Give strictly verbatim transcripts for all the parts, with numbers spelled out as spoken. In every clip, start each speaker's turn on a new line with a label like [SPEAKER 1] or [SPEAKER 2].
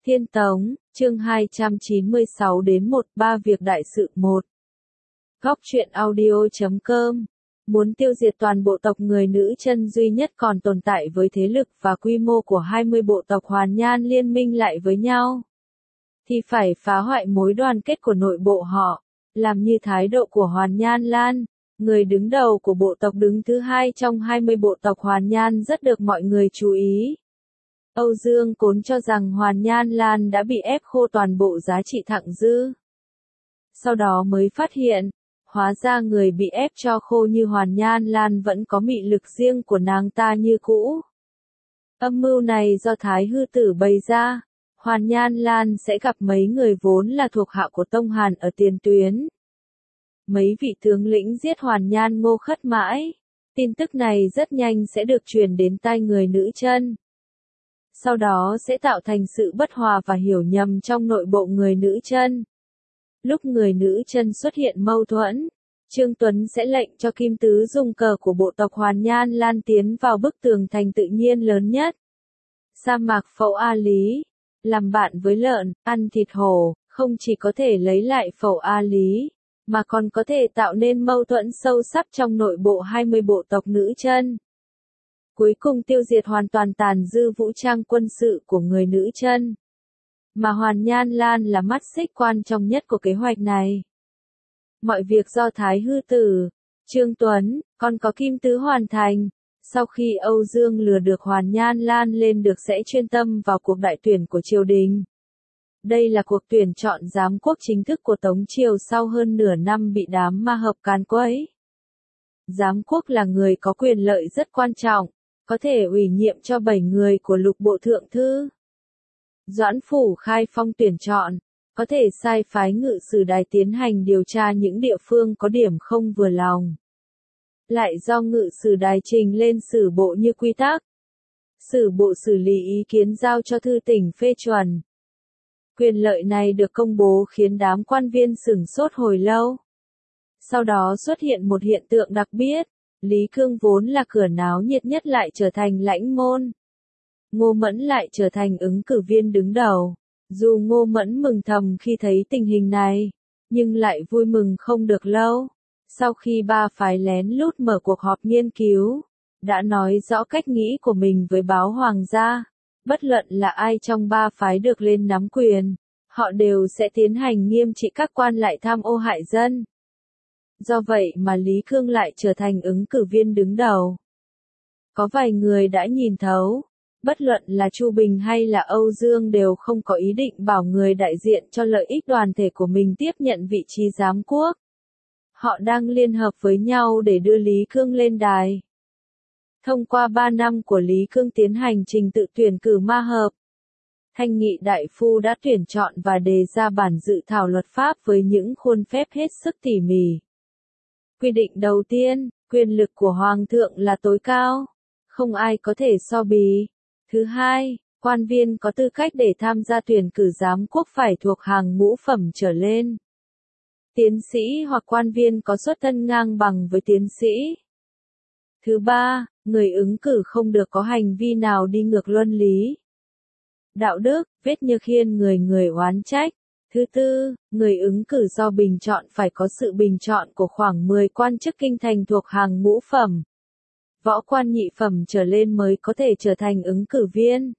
[SPEAKER 1] Thiên Tống, chương hai trăm chín mươi sáu đến một ba việc đại sự một. Góc truyện audio chấm com. Muốn tiêu diệt toàn bộ tộc người nữ chân duy nhất còn tồn tại với thế lực và quy mô của hai mươi bộ tộc Hoàn Nhan liên minh lại với nhau, thì phải phá hoại mối đoàn kết của nội bộ họ, làm như thái độ của Hoàn Nhan Lan, người đứng đầu của bộ tộc đứng thứ hai trong hai mươi bộ tộc Hoàn Nhan rất được mọi người chú ý. Âu Dương Cốn cho rằng Hoàn Nhan Lan đã bị ép khô toàn bộ giá trị thặng dư. Sau đó mới phát hiện, hóa ra người bị ép cho khô như Hoàn Nhan Lan vẫn có mị lực riêng của nàng ta như cũ. Âm mưu này do Thái Hư Tử bày ra, Hoàn Nhan Lan sẽ gặp mấy người vốn là thuộc hạ của Tông Hàn ở tiền tuyến. Mấy vị tướng lĩnh giết Hoàn Nhan Ngô khất mãi, tin tức này rất nhanh sẽ được truyền đến tai người nữ chân. Sau đó sẽ tạo thành sự bất hòa và hiểu nhầm trong nội bộ người nữ chân. Lúc người nữ chân xuất hiện mâu thuẫn, Trương Tuấn sẽ lệnh cho Kim Tứ dùng cờ của bộ tộc Hoàn Nhan Lan tiến vào bức tường thành tự nhiên lớn nhất. Sa mạc Phẩu A Lý, làm bạn với lợn, ăn thịt hổ, không chỉ có thể lấy lại Phẩu A Lý, mà còn có thể tạo nên mâu thuẫn sâu sắc trong nội bộ hai mươi bộ tộc nữ chân. Cuối cùng tiêu diệt hoàn toàn tàn dư vũ trang quân sự của người nữ chân. Mà Hoàn Nhan Lan là mắt xích quan trọng nhất của kế hoạch này. Mọi việc do Thái Hư Tử, Trương Tuấn, còn có Kim Tứ hoàn thành. Sau khi Âu Dương lừa được Hoàn Nhan Lan lên được sẽ chuyên tâm vào cuộc đại tuyển của triều đình. Đây là cuộc tuyển chọn giám quốc chính thức của Tống Triều sau hơn nửa năm bị đám ma hợp càn quấy. Giám quốc là người có quyền lợi rất quan trọng, có thể ủy nhiệm cho bảy người của lục bộ thượng thư. Doãn Phủ khai phong tuyển chọn, có thể sai phái ngự sử đài tiến hành điều tra những địa phương có điểm không vừa lòng. Lại do ngự sử đài trình lên sử bộ như quy tắc. Sử bộ xử lý ý kiến giao cho thư tỉnh phê chuẩn. Quyền lợi này được công bố khiến đám quan viên sửng sốt hồi lâu. Sau đó xuất hiện một hiện tượng đặc biệt, Lý Cương vốn là cửa náo nhiệt nhất lại trở thành lãnh môn. Ngô Mẫn lại trở thành ứng cử viên đứng đầu. Dù Ngô Mẫn mừng thầm khi thấy tình hình này, nhưng lại vui mừng không được lâu. Sau khi ba phái lén lút mở cuộc họp nghiên cứu, đã nói rõ cách nghĩ của mình với báo hoàng gia, bất luận là ai trong ba phái được lên nắm quyền, họ đều sẽ tiến hành nghiêm trị các quan lại tham ô hại dân. Do vậy mà Lý Cương lại trở thành ứng cử viên đứng đầu. Có vài người đã nhìn thấu, bất luận là Chu Bình hay là Âu Dương đều không có ý định bảo người đại diện cho lợi ích đoàn thể của mình tiếp nhận vị trí giám quốc. Họ đang liên hợp với nhau để đưa Lý Cương lên đài. Thông qua ba năm của Lý Cương tiến hành trình tự tuyển cử ma hợp, Thanh Nghị Đại Phu đã tuyển chọn và đề ra bản dự thảo luật pháp với những khuôn phép hết sức tỉ mỉ. Quy định đầu tiên, quyền lực của Hoàng thượng là tối cao, không ai có thể so bì. Thứ hai, quan viên có tư cách để tham gia tuyển cử giám quốc phải thuộc hàng ngũ phẩm trở lên. Tiến sĩ hoặc quan viên có xuất thân ngang bằng với tiến sĩ. Thứ ba, người ứng cử không được có hành vi nào đi ngược luân lý, đạo đức, vết như khiên người người oán trách. Thứ tư, người ứng cử do bình chọn phải có sự bình chọn của khoảng mười quan chức kinh thành thuộc hàng ngũ phẩm. Võ quan nhị phẩm trở lên mới có thể trở thành ứng cử viên.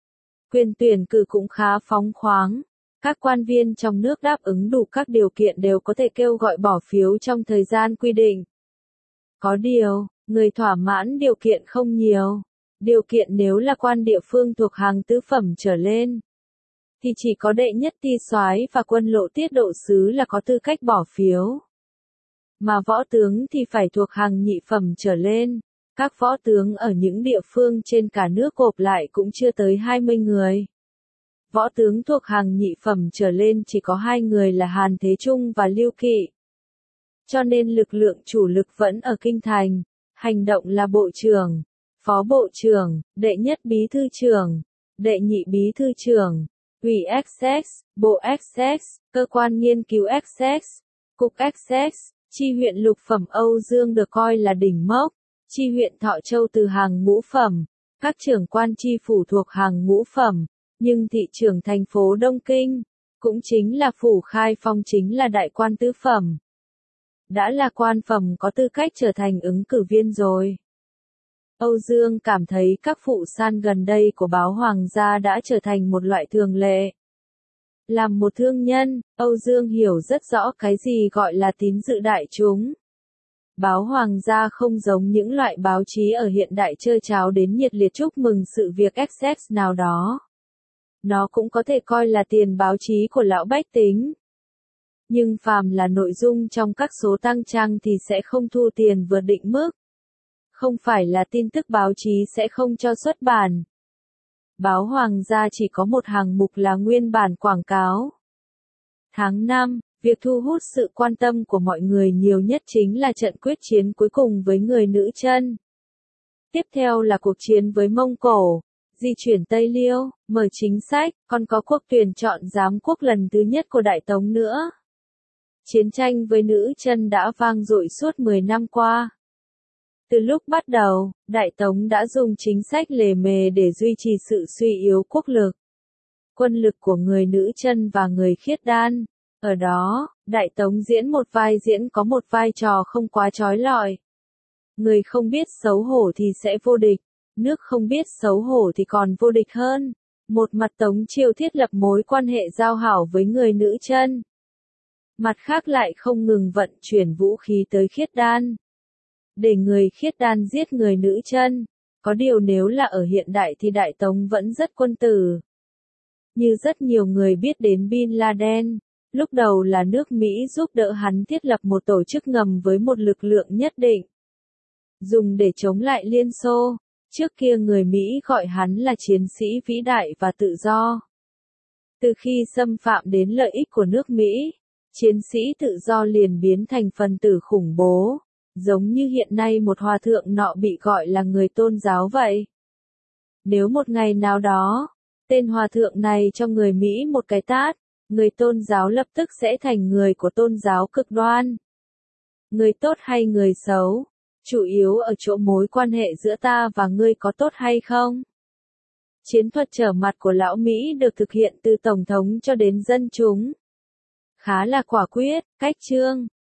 [SPEAKER 1] Quyền tuyển cử cũng khá phóng khoáng. Các quan viên trong nước đáp ứng đủ các điều kiện đều có thể kêu gọi bỏ phiếu trong thời gian quy định. Có điều, người thỏa mãn điều kiện không nhiều. Điều kiện nếu là quan địa phương thuộc hàng tứ phẩm trở lên, thì chỉ có đệ nhất ti soái và quân lộ tiết độ sứ là có tư cách bỏ phiếu. Mà võ tướng thì phải thuộc hàng nhị phẩm trở lên. Các võ tướng ở những địa phương trên cả nước gộp lại cũng chưa tới hai mươi người. Võ tướng thuộc hàng nhị phẩm trở lên chỉ có hai người là Hàn Thế Trung và Lưu Kỵ. Cho nên lực lượng chủ lực vẫn ở kinh thành. Hành động là bộ trưởng, phó bộ trưởng, đệ nhất bí thư trưởng, đệ nhị bí thư trưởng, ủy Essex, bộ Essex, cơ quan nghiên cứu Essex, cục Essex, chi huyện lục phẩm Âu Dương được coi là đỉnh mốc. Chi huyện Thọ Châu từ hàng ngũ phẩm, các trưởng quan chi phủ thuộc hàng ngũ phẩm, Nhưng thị trưởng thành phố Đông Kinh, cũng chính là Phủ Khai Phong chính là đại quan tứ phẩm. Đã là quan phẩm có tư cách trở thành ứng cử viên rồi. Âu Dương cảm thấy các phụ san gần đây của báo Hoàng gia đã trở thành một loại thường lệ. Làm một thương nhân, Âu Dương hiểu rất rõ cái gì gọi là tín dự đại chúng. Báo Hoàng gia không giống những loại báo chí ở hiện đại trơ tráo đến nhiệt liệt chúc mừng sự việc success nào đó. Nó cũng có thể coi là tiền báo chí của lão bách tính. Nhưng phàm là nội dung trong các số tăng trang thì sẽ không thu tiền vượt định mức. Không phải là tin tức báo chí sẽ không cho xuất bản. Báo Hoàng gia chỉ có một hàng mục là nguyên bản quảng cáo. Tháng năm, việc thu hút sự quan tâm của mọi người nhiều nhất chính là trận quyết chiến cuối cùng với người nữ chân. Tiếp theo là cuộc chiến với Mông Cổ, di chuyển Tây Liêu, mở chính sách, còn có cuộc tuyển chọn giám quốc lần thứ nhất của Đại Tống nữa. Chiến tranh với nữ chân đã vang dội suốt mười năm qua. Từ lúc bắt đầu, Đại Tống đã dùng chính sách lề mề để duy trì sự suy yếu quốc lực. Quân lực của người nữ chân và người khiết đan. Ở đó, Đại Tống diễn một vai diễn có một vai trò không quá trói lọi. Người không biết xấu hổ thì sẽ vô địch, nước không biết xấu hổ thì còn vô địch hơn. Một mặt Tống Chiêu thiết lập mối quan hệ giao hảo với người nữ chân. Mặt khác lại không ngừng vận chuyển vũ khí tới khiết đan. Để người khiết đan giết người nữ chân. Có điều nếu là ở hiện đại thì Đại Tống vẫn rất quân tử. Như rất nhiều người biết đến Bin Laden, lúc đầu là nước Mỹ giúp đỡ hắn thiết lập một tổ chức ngầm với một lực lượng nhất định. Dùng để chống lại Liên Xô, trước kia người Mỹ gọi hắn là chiến sĩ vĩ đại và tự do. Từ khi xâm phạm đến lợi ích của nước Mỹ, chiến sĩ tự do liền biến thành phần tử khủng bố. Giống như hiện nay một hòa thượng nọ bị gọi là người tôn giáo vậy. Nếu một ngày nào đó, tên hòa thượng này cho người Mỹ một cái tát, người tôn giáo lập tức sẽ thành người của tôn giáo cực đoan. Người tốt hay người xấu, chủ yếu ở chỗ mối quan hệ giữa ta và ngươi có tốt hay không. Chiến thuật trở mặt của lão Mỹ được thực hiện từ Tổng thống cho đến dân chúng. Khá là quả quyết, cách chương.